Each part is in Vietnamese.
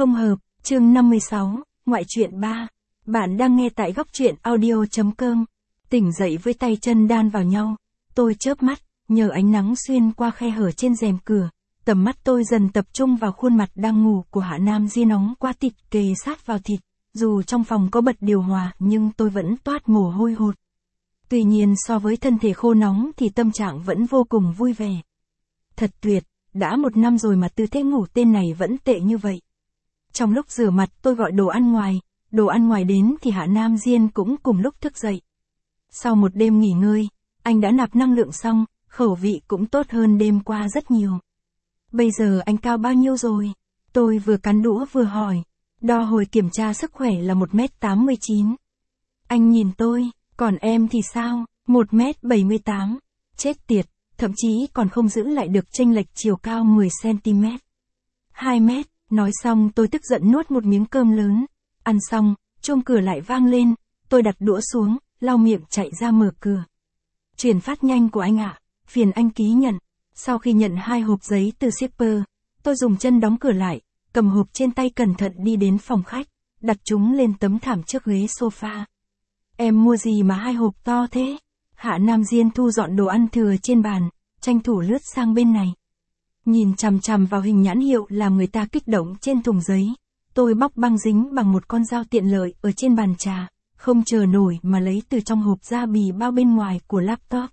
Không hợp, chương 56, ngoại truyện 3. Bạn đang nghe tại góc truyện audio.com. Tỉnh dậy với tay chân đan vào nhau. Tôi chớp mắt, nhờ ánh nắng xuyên qua khe hở trên rèm cửa. Tầm mắt tôi dần tập trung vào khuôn mặt đang ngủ của Hạ Nam Di nóng qua thịt kề sát vào thịt. Dù trong phòng có bật điều hòa nhưng tôi vẫn toát mồ hôi hột. Tuy nhiên so với thân thể khô nóng thì tâm trạng vẫn vô cùng vui vẻ. Thật tuyệt, đã 1 năm rồi mà tư thế ngủ tên này vẫn tệ như vậy. Trong lúc rửa mặt tôi gọi đồ ăn ngoài đến thì Hạ Nam Diên cũng cùng lúc thức dậy. Sau một đêm nghỉ ngơi, anh đã nạp năng lượng xong, khẩu vị cũng tốt hơn đêm qua rất nhiều. Bây giờ anh cao bao nhiêu rồi? Tôi vừa cắn đũa vừa hỏi. Đo hồi kiểm tra sức khỏe là 1m89. Anh nhìn tôi, còn em thì sao? 1m78. Chết tiệt, thậm chí còn không giữ lại được chênh lệch chiều cao 10cm. 2m, nói xong tôi tức giận nuốt một miếng cơm lớn. Ăn xong, chuông cửa lại vang lên, tôi đặt đũa xuống, lau miệng chạy ra mở cửa. Chuyển phát nhanh của anh ạ, phiền anh ký nhận. Sau khi nhận 2 hộp giấy từ shipper, tôi dùng chân đóng cửa lại, cầm hộp trên tay cẩn thận đi đến phòng khách, đặt chúng lên tấm thảm trước ghế sofa. Em mua gì mà 2 hộp to thế? Hạ Nam Diên thu dọn đồ ăn thừa trên bàn, tranh thủ lướt sang bên này. Nhìn chằm chằm vào hình nhãn hiệu làm người ta kích động trên thùng giấy. Tôi bóc băng dính bằng một con dao tiện lợi ở trên bàn trà, không chờ nổi mà lấy từ trong hộp ra bì bao bên ngoài của laptop.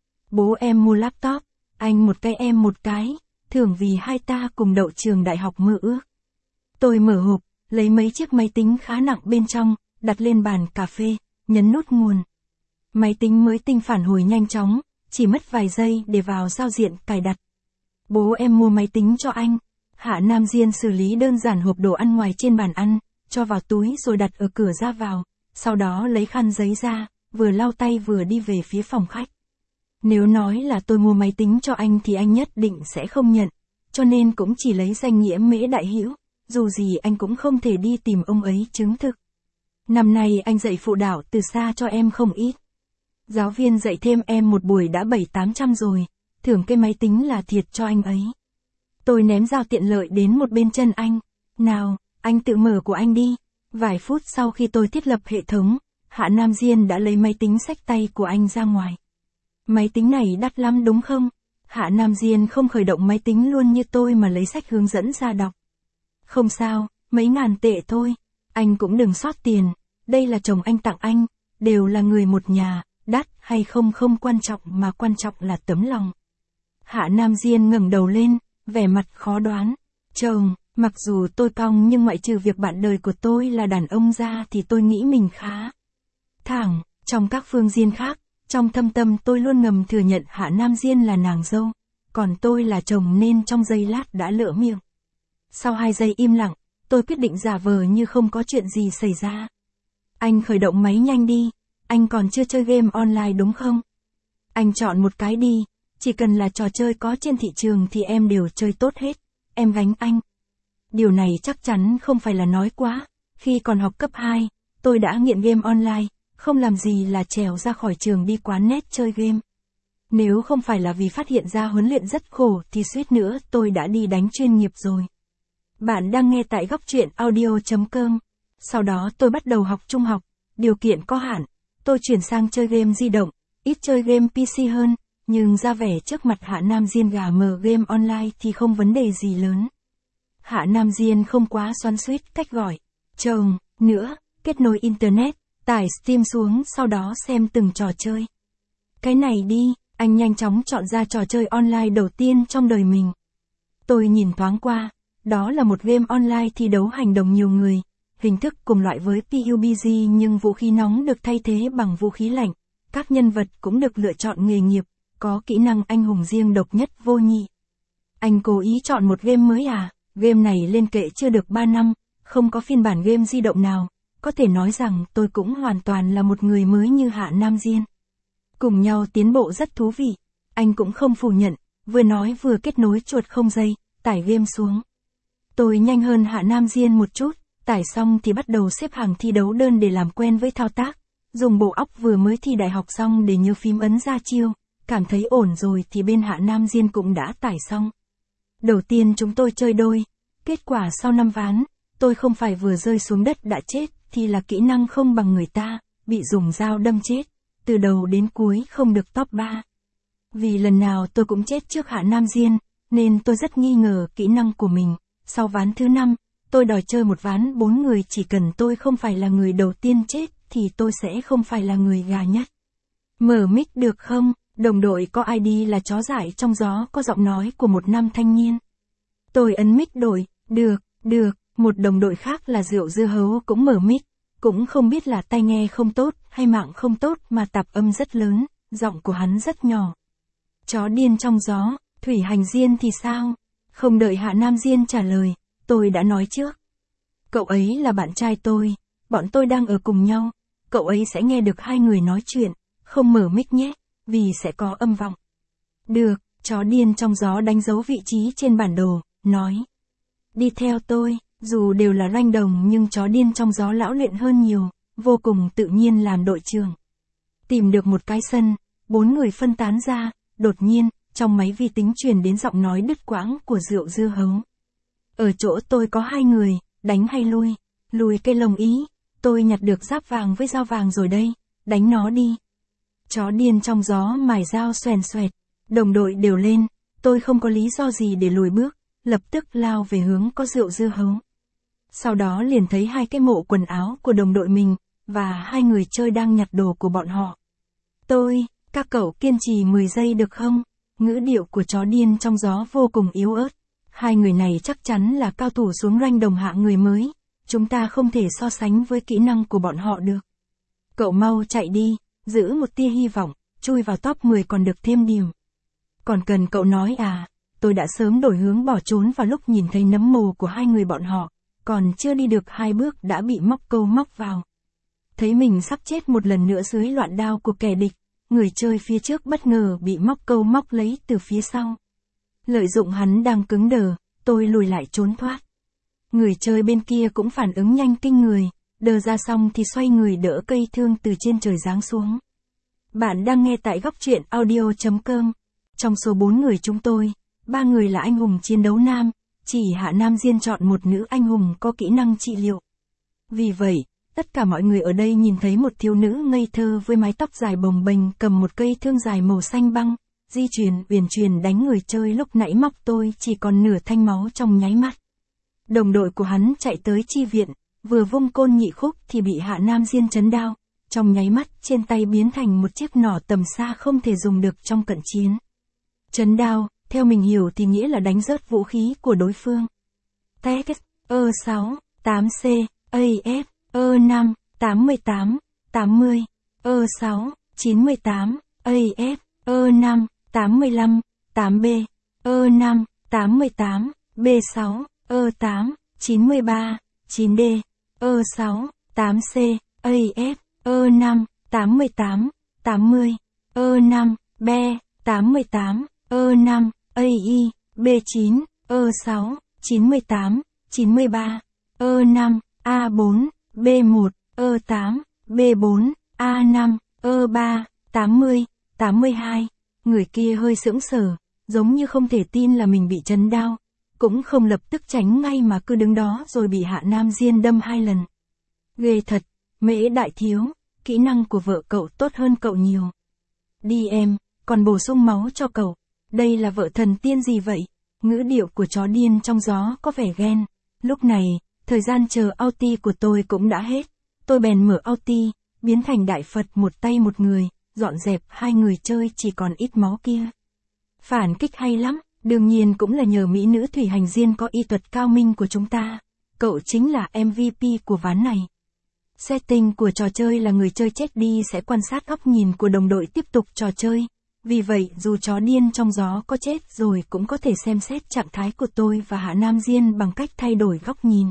Bố em mua laptop, anh một cái em một cái, thưởng vì hai ta cùng đậu trường đại học mơ ước. Tôi mở hộp, lấy mấy chiếc máy tính khá nặng bên trong, đặt lên bàn cà phê, nhấn nút nguồn. Máy tính mới tinh phản hồi nhanh chóng, chỉ mất vài giây để vào giao diện cài đặt. Bố em mua máy tính cho anh. Hạ Nam Diên xử lý đơn giản hộp đồ ăn ngoài trên bàn ăn, cho vào túi rồi đặt ở cửa ra vào, sau đó lấy khăn giấy ra, vừa lau tay vừa đi về phía phòng khách. Nếu nói là tôi mua máy tính cho anh thì anh nhất định sẽ không nhận, cho nên cũng chỉ lấy danh nghĩa Mễ đại hữu, dù gì anh cũng không thể đi tìm ông ấy chứng thực. Năm nay anh dạy phụ đạo từ xa cho em không ít. Giáo viên dạy thêm em một buổi đã 700-800 rồi, thưởng cái máy tính là thiệt cho anh ấy. Tôi ném dao tiện lợi đến một bên chân anh. Nào, anh tự mở của anh đi. Vài phút sau khi tôi thiết lập hệ thống, Hạ Nam Diên đã lấy máy tính xách tay của anh ra ngoài. Máy tính này đắt lắm đúng không? Hạ Nam Diên không khởi động máy tính luôn như tôi mà lấy sách hướng dẫn ra đọc. Không sao, mấy ngàn tệ thôi. Anh cũng đừng sót tiền. Đây là chồng anh tặng anh, đều là người một nhà, đắt hay không không quan trọng mà quan trọng là tấm lòng. Hạ Nam Diên ngẩng đầu lên, vẻ mặt khó đoán. Chồng, mặc dù tôi cong nhưng ngoại trừ việc bạn đời của tôi là đàn ông ra thì tôi nghĩ mình khá thẳng, trong các phương diện khác, trong thâm tâm tôi luôn ngầm thừa nhận Hạ Nam Diên là nàng dâu, còn tôi là chồng nên trong giây lát đã lỡ miệng. Sau 2 giây im lặng, tôi quyết định giả vờ như không có chuyện gì xảy ra. Anh khởi động máy nhanh đi, anh còn chưa chơi game online đúng không? Anh chọn một cái đi. Chỉ cần là trò chơi có trên thị trường thì em đều chơi tốt hết, em gánh anh. Điều này chắc chắn không phải là nói quá, khi còn học cấp 2, tôi đã nghiện game online, không làm gì là trèo ra khỏi trường đi quán net chơi game. Nếu không phải là vì phát hiện ra huấn luyện rất khổ thì suýt nữa tôi đã đi đánh chuyên nghiệp rồi. Bạn đang nghe tại góc truyện audio.com. Sau đó tôi bắt đầu học trung học, điều kiện có hạn, tôi chuyển sang chơi game di động, ít chơi game PC hơn. Nhưng ra vẻ trước mặt Hạ Nam Diên gà mờ game online thì không vấn đề gì lớn. Hạ Nam Diên không quá xoắn xuýt cách gọi chồng nữa, kết nối Internet, tải Steam xuống sau đó xem từng trò chơi. Cái này đi, anh nhanh chóng chọn ra trò chơi online đầu tiên trong đời mình. Tôi nhìn thoáng qua, đó là một game online thi đấu hành động nhiều người, hình thức cùng loại với PUBG nhưng vũ khí nóng được thay thế bằng vũ khí lạnh, các nhân vật cũng được lựa chọn nghề nghiệp. Có kỹ năng anh hùng riêng độc nhất vô nhị. Anh cố ý chọn một game mới à? Game này lên kệ chưa được 3 năm, không có phiên bản game di động nào. Có thể nói rằng tôi cũng hoàn toàn là một người mới như Hạ Nam Diên. Cùng nhau tiến bộ rất thú vị. Anh cũng không phủ nhận, vừa nói vừa kết nối chuột không dây, tải game xuống. Tôi nhanh hơn Hạ Nam Diên một chút, tải xong thì bắt đầu xếp hàng thi đấu đơn để làm quen với thao tác. Dùng bộ óc vừa mới thi đại học xong để nhớ phím ấn ra chiêu. Cảm thấy ổn rồi thì bên Hạ Nam Diên cũng đã tải xong. Đầu tiên chúng tôi chơi đôi, kết quả sau 5 ván, tôi không phải vừa rơi xuống đất đã chết, thì là kỹ năng không bằng người ta, bị dùng dao đâm chết, từ đầu đến cuối không được top 3. Vì lần nào tôi cũng chết trước Hạ Nam Diên, nên tôi rất nghi ngờ kỹ năng của mình. Sau ván thứ 5, tôi đòi chơi một ván 4 người, chỉ cần tôi không phải là người đầu tiên chết, thì tôi sẽ không phải là người gà nhất. Mở mic được không? Đồng đội có ID là chó dại trong gió, có giọng nói của một nam thanh niên. Tôi ấn mic đổi, được, một đồng đội khác là Rượu Dưa Hấu cũng mở mic, cũng không biết là tai nghe không tốt hay mạng không tốt mà tạp âm rất lớn, giọng của hắn rất nhỏ. Chó điên trong gió, Thủy Hành Diên thì sao? Không đợi Hạ Nam Diên trả lời, tôi đã nói trước. Cậu ấy là bạn trai tôi, bọn tôi đang ở cùng nhau, cậu ấy sẽ nghe được hai người nói chuyện, không mở mic nhé, vì sẽ có âm vọng. Được, chó điên trong gió đánh dấu vị trí trên bản đồ, nói. Đi theo tôi, dù đều là ranh đồng nhưng chó điên trong gió lão luyện hơn nhiều, vô cùng tự nhiên làm đội trưởng. Tìm được một cái sân, 4 người phân tán ra, đột nhiên, trong máy vi tính truyền đến giọng nói đứt quãng của Rượu Dưa Hấu. Ở chỗ tôi có 2 người, đánh hay lui? Lùi cây lồng ý, tôi nhặt được giáp vàng với dao vàng rồi đây, đánh nó đi. Chó điên trong gió mài dao xoèn xoẹt, đồng đội đều lên, tôi không có lý do gì để lùi bước, lập tức lao về hướng có Rượu Dưa Hấu. Sau đó liền thấy 2 cái mộ quần áo của đồng đội mình, và 2 người chơi đang nhặt đồ của bọn họ. Các cậu kiên trì 10 giây được không? Ngữ điệu của chó điên trong gió vô cùng yếu ớt. 2 người này chắc chắn là cao thủ xuống ranh đồng hạng người mới. Chúng ta không thể so sánh với kỹ năng của bọn họ được. Cậu mau chạy đi, giữ một tia hy vọng, chui vào top 10 còn được thêm điểm. Còn cần cậu nói à, tôi đã sớm đổi hướng bỏ trốn vào lúc nhìn thấy nấm mồ của 2 người bọn họ, còn chưa đi được 2 bước đã bị móc câu móc vào. Thấy mình sắp chết một lần nữa dưới loạn đao của kẻ địch, người chơi phía trước bất ngờ bị móc câu móc lấy từ phía sau. Lợi dụng hắn đang cứng đờ, tôi lùi lại trốn thoát. Người chơi bên kia cũng phản ứng nhanh kinh người, đờ ra xong thì xoay người đỡ cây thương từ trên trời giáng xuống. Bạn đang nghe tại góc truyện audio.com. Trong số 4 người chúng tôi, 3 người là anh hùng chiến đấu nam, chỉ Hạ Nam Diên chọn một nữ anh hùng có kỹ năng trị liệu. Vì vậy, tất cả mọi người ở đây nhìn thấy một thiếu nữ ngây thơ với mái tóc dài bồng bềnh cầm một cây thương dài màu xanh băng, di chuyển uyển chuyển đánh người chơi lúc nãy móc tôi chỉ còn nửa thanh máu trong nháy mắt. Đồng đội của hắn chạy tới chi viện, vừa vung côn nhị khúc thì bị Hạ Nam Diên chấn đao, trong nháy mắt trên tay biến thành một chiếc nỏ tầm xa không thể dùng được trong cận chiến. Chấn đao, theo mình hiểu thì nghĩa là đánh rớt vũ khí của đối phương. Text, E6, 8C, AF, E5, 88, 80, E6, 98, AF, E5, 85, 8B, E5, 88, B6, E8, 93, 9D, E6, 8C, AF, E5, 88, 80, E5, B, 88, E5, AI, B9, E6, 98, 93, E5, A4, B1, E8, B4, A5, E3, 80, 82. Người kia hơi sững sờ, giống như không thể tin là mình bị chấn đao, cũng không lập tức tránh ngay mà cứ đứng đó rồi bị Hạ Nam Diên đâm 2 lần. Ghê thật, Mễ đại thiếu, kỹ năng của vợ cậu tốt hơn cậu nhiều. Đi em, còn bổ sung máu cho cậu. Đây là vợ thần tiên gì vậy? Ngữ điệu của chó điên trong gió có vẻ ghen. Lúc này, thời gian chờ ulti của tôi cũng đã hết. Tôi bèn mở ulti, biến thành đại Phật một tay một người, dọn dẹp 2 người chơi chỉ còn ít máu kia. Phản kích hay lắm, đương nhiên cũng là nhờ mỹ nữ Thủy Hành Diên có y thuật cao minh của chúng ta. Cậu chính là MVP của ván này. Setting của trò chơi là người chơi chết đi sẽ quan sát góc nhìn của đồng đội tiếp tục trò chơi. Vì vậy, dù chó điên trong gió có chết rồi cũng có thể xem xét trạng thái của tôi và Hạ Nam Diên bằng cách thay đổi góc nhìn.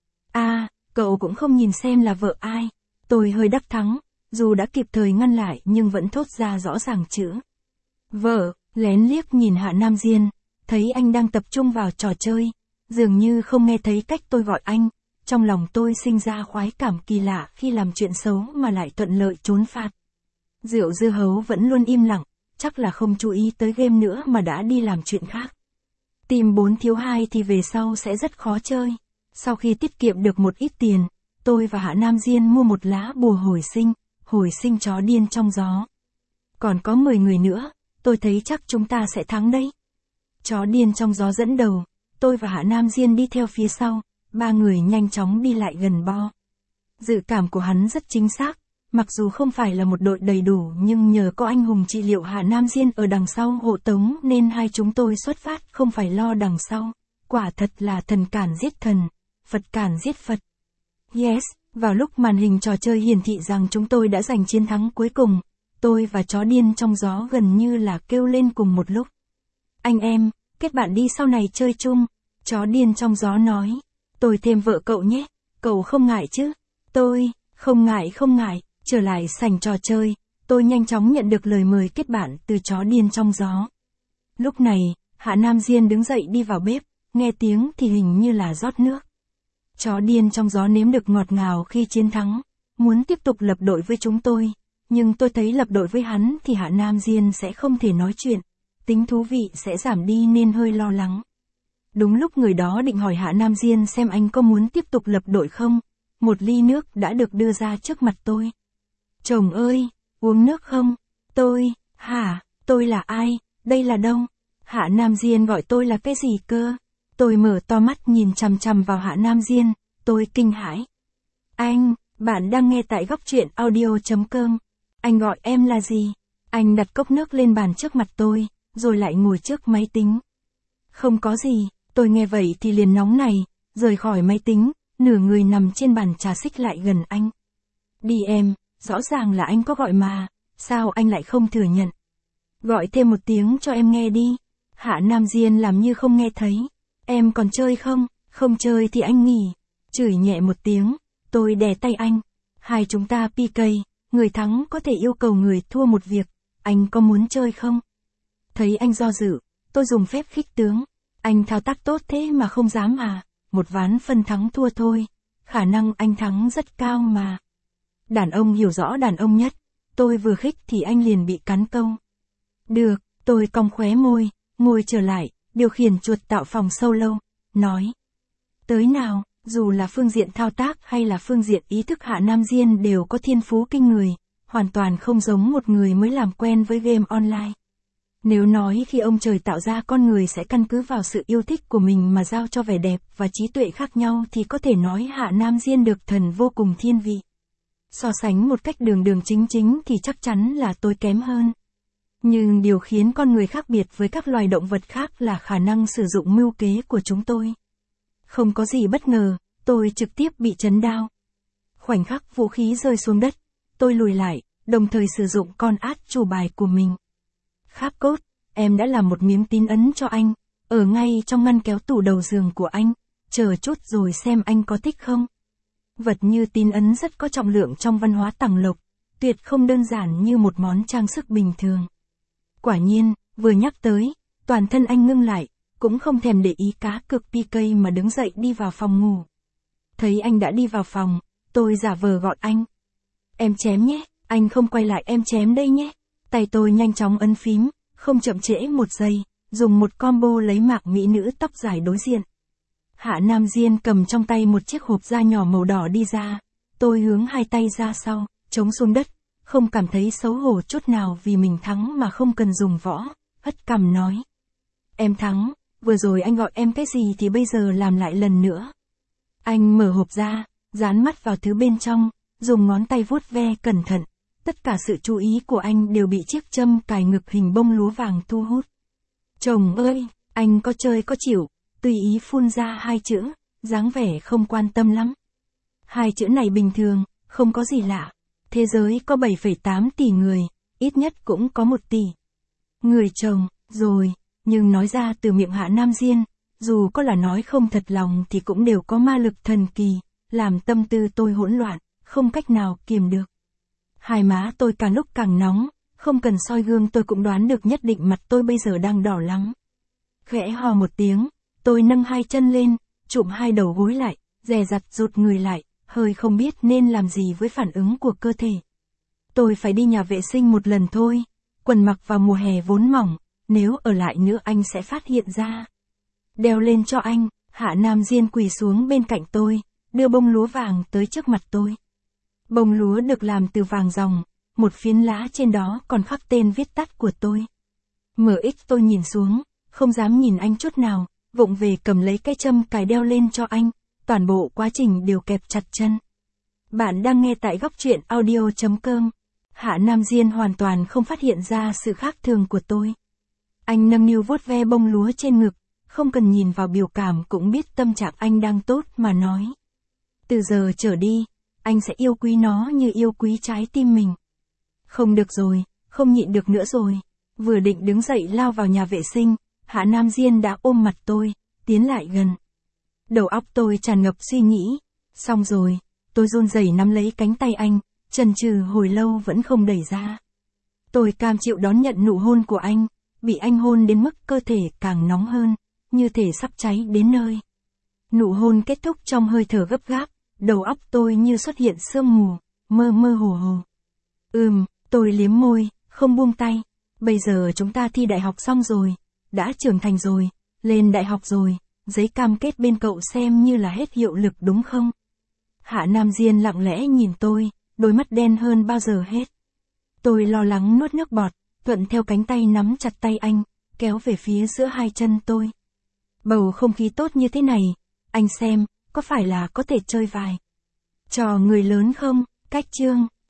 Cậu cũng không nhìn xem là vợ ai. Tôi hơi đắc thắng, dù đã kịp thời ngăn lại nhưng vẫn thốt ra rõ ràng chữ vợ, lén liếc nhìn Hạ Nam Diên, thấy anh đang tập trung vào trò chơi, dường như không nghe thấy cách tôi gọi anh. Trong lòng tôi sinh ra khoái cảm kỳ lạ khi làm chuyện xấu mà lại thuận lợi trốn phạt. Rượu Dưa Hấu vẫn luôn im lặng, chắc là không chú ý tới game nữa mà đã đi làm chuyện khác. Team 4 thiếu 2 thì về sau sẽ rất khó chơi. Sau khi tiết kiệm được một ít tiền, tôi và Hạ Nam Diên mua một lá bùa hồi sinh chó điên trong gió. Còn có 10 người nữa, tôi thấy chắc chúng ta sẽ thắng đấy. Chó điên trong gió dẫn đầu, tôi và Hạ Nam Diên đi theo phía sau, 3 người nhanh chóng đi lại gần Bo. Dự cảm của hắn rất chính xác, mặc dù không phải là một đội đầy đủ nhưng nhờ có anh hùng trị liệu Hạ Nam Diên ở đằng sau hộ tống nên hai chúng tôi xuất phát không phải lo đằng sau. Quả thật là thần cản giết thần, Phật cản giết Phật. Yes, vào lúc màn hình trò chơi hiển thị rằng chúng tôi đã giành chiến thắng cuối cùng, tôi và chó điên trong gió gần như là kêu lên cùng một lúc. Anh em, kết bạn đi sau này chơi chung, chó điên trong gió nói. Tôi thêm vợ cậu nhé, cậu không ngại chứ? Tôi, không ngại, trở lại sảnh trò chơi, tôi nhanh chóng nhận được lời mời kết bạn từ chó điên trong gió. Lúc này, Hạ Nam Diên đứng dậy đi vào bếp, nghe tiếng thì hình như là rót nước. Chó điên trong gió nếm được ngọt ngào khi chiến thắng, muốn tiếp tục lập đội với chúng tôi, nhưng tôi thấy lập đội với hắn thì Hạ Nam Diên sẽ không thể nói chuyện, tính thú vị sẽ giảm đi nên hơi lo lắng. Đúng lúc người đó định hỏi Hạ Nam Diên xem anh có muốn tiếp tục lập đội không, một ly nước đã được đưa ra trước mặt tôi. Chồng ơi, uống nước không? Tôi, tôi là ai, đây là đâu? Hạ Nam Diên gọi tôi là cái gì cơ? Tôi mở to mắt nhìn chằm chằm vào Hạ Nam Diên, tôi kinh hãi. Anh, bạn đang nghe tại góc truyện audio.com. Anh gọi em là gì? Anh đặt cốc nước lên bàn trước mặt tôi, rồi lại ngồi trước máy tính. Không có gì, tôi nghe vậy thì liền nóng này, rời khỏi máy tính, nửa người nằm trên bàn trà xích lại gần anh. Đi em, rõ ràng là anh có gọi mà, sao anh lại không thừa nhận? Gọi thêm một tiếng cho em nghe đi. Hạ Nam Diên làm như không nghe thấy. Em còn chơi không? Không chơi thì anh nghỉ. Chửi nhẹ một tiếng, tôi đè tay anh. Hai chúng ta PK, người thắng có thể yêu cầu người thua một việc, anh có muốn chơi không? Thấy anh do dự, tôi dùng phép khích tướng. Anh thao tác tốt thế mà không dám à? Một ván phân thắng thua thôi, khả năng anh thắng rất cao mà. Đàn ông hiểu rõ đàn ông nhất, tôi vừa khích thì anh liền bị cắn câu. Được, tôi cong khóe môi, ngồi trở lại, điều khiển chuột tạo phòng solo, nói. Tới nào, dù là phương diện thao tác hay là phương diện ý thức Hạ Nam Diên đều có thiên phú kinh người, hoàn toàn không giống một người mới làm quen với game online. Nếu nói khi ông trời tạo ra con người sẽ căn cứ vào sự yêu thích của mình mà giao cho vẻ đẹp và trí tuệ khác nhau thì có thể nói Hạ Nam Diên được thần vô cùng thiên vị. So sánh một cách đường chính thì chắc chắn là tôi kém hơn. Nhưng điều khiến con người khác biệt với các loài động vật khác là khả năng sử dụng mưu kế của chúng tôi. Không có gì bất ngờ, tôi trực tiếp bị chấn đau. Khoảnh khắc vũ khí rơi xuống đất, tôi lùi lại, đồng thời sử dụng con át chủ bài của mình. Kháp cốt, em đã làm một miếng tín ấn cho anh, ở ngay trong ngăn kéo tủ đầu giường của anh, chờ chút rồi xem anh có thích không. Vật như tín ấn rất có trọng lượng trong văn hóa Tằng Lộc, tuyệt không đơn giản như một món trang sức bình thường. Quả nhiên, vừa nhắc tới, toàn thân anh ngưng lại, cũng không thèm để ý cá cược PK mà đứng dậy đi vào phòng ngủ. Thấy anh đã đi vào phòng, tôi giả vờ gọi anh. Em chém nhé, anh không quay lại em chém đây nhé. Tay tôi nhanh chóng ấn phím, không chậm trễ một giây, dùng một combo lấy mạc mỹ nữ tóc dài đối diện. Hạ Nam Diên cầm trong tay một chiếc hộp da nhỏ màu đỏ đi ra, tôi hướng hai tay ra sau, chống xuống đất, không cảm thấy xấu hổ chút nào vì mình thắng mà không cần dùng võ, hất cằm nói. Em thắng, vừa rồi anh gọi em cái gì thì bây giờ làm lại lần nữa. Anh mở hộp ra, dán mắt vào thứ bên trong, dùng ngón tay vuốt ve cẩn thận. Tất cả sự chú ý của anh đều bị chiếc châm cài ngực hình bông lúa vàng thu hút. Chồng ơi, anh có chơi có chịu, tùy ý phun ra hai chữ, dáng vẻ không quan tâm lắm. Hai chữ này bình thường, không có gì lạ. Thế giới có 7,8 tỷ người, ít nhất cũng có 1 tỷ. Người chồng, rồi, nhưng nói ra từ miệng Hạ Nam Diên, dù có là nói không thật lòng thì cũng đều có ma lực thần kỳ, làm tâm tư tôi hỗn loạn, không cách nào kiềm được. Hai má tôi càng lúc càng nóng, không cần soi gương tôi cũng đoán được nhất định mặt tôi bây giờ đang đỏ lắm. Khẽ hò một tiếng, tôi nâng hai chân lên, chụm hai đầu gối lại, dè dặt rụt người lại, hơi không biết nên làm gì với phản ứng của cơ thể. Tôi phải đi nhà vệ sinh một lần thôi, quần mặc vào mùa hè vốn mỏng, nếu ở lại nữa anh sẽ phát hiện ra. Đeo lên cho anh, Hạ Nam Diên quỳ xuống bên cạnh tôi, đưa bông lúa vàng tới trước mặt tôi. Bông lúa được làm từ vàng ròng, một phiến lá trên đó còn khắc tên viết tắt của tôi. MX tôi nhìn xuống, không dám nhìn anh chút nào, vụng về cầm lấy cái châm cài đeo lên cho anh, toàn bộ quá trình đều kẹp chặt chân. Bạn đang nghe tại góc truyện audio.com. Hạ Nam Diên hoàn toàn không phát hiện ra sự khác thường của tôi. Anh nâng niu vuốt ve bông lúa trên ngực, không cần nhìn vào biểu cảm cũng biết tâm trạng anh đang tốt mà nói. Từ giờ trở đi, anh sẽ yêu quý nó như yêu quý trái tim mình. Không được rồi, không nhịn được nữa rồi. Vừa định đứng dậy lao vào nhà vệ sinh, Hạ Nam Diên đã ôm mặt tôi, tiến lại gần. Đầu óc tôi tràn ngập suy nghĩ. Xong rồi, tôi run rẩy nắm lấy cánh tay anh, chần chừ hồi lâu vẫn không đẩy ra. Tôi cam chịu đón nhận nụ hôn của anh, bị anh hôn đến mức cơ thể càng nóng hơn, như thể sắp cháy đến nơi. Nụ hôn kết thúc trong hơi thở gấp gáp, đầu óc tôi như xuất hiện sương mù, mơ mơ hồ hồ. Tôi liếm môi, không buông tay. Bây giờ chúng ta thi đại học xong rồi, đã trưởng thành rồi, lên đại học rồi, giấy cam kết bên cậu xem như là hết hiệu lực đúng không? Hạ Nam Diên lặng lẽ nhìn tôi, đôi mắt đen hơn bao giờ hết. Tôi lo lắng nuốt nước bọt, thuận theo cánh tay nắm chặt tay anh, kéo về phía giữa hai chân tôi. Bầu không khí tốt như thế này, anh xem, có phải là có thể chơi vài trò người lớn không? Cách chương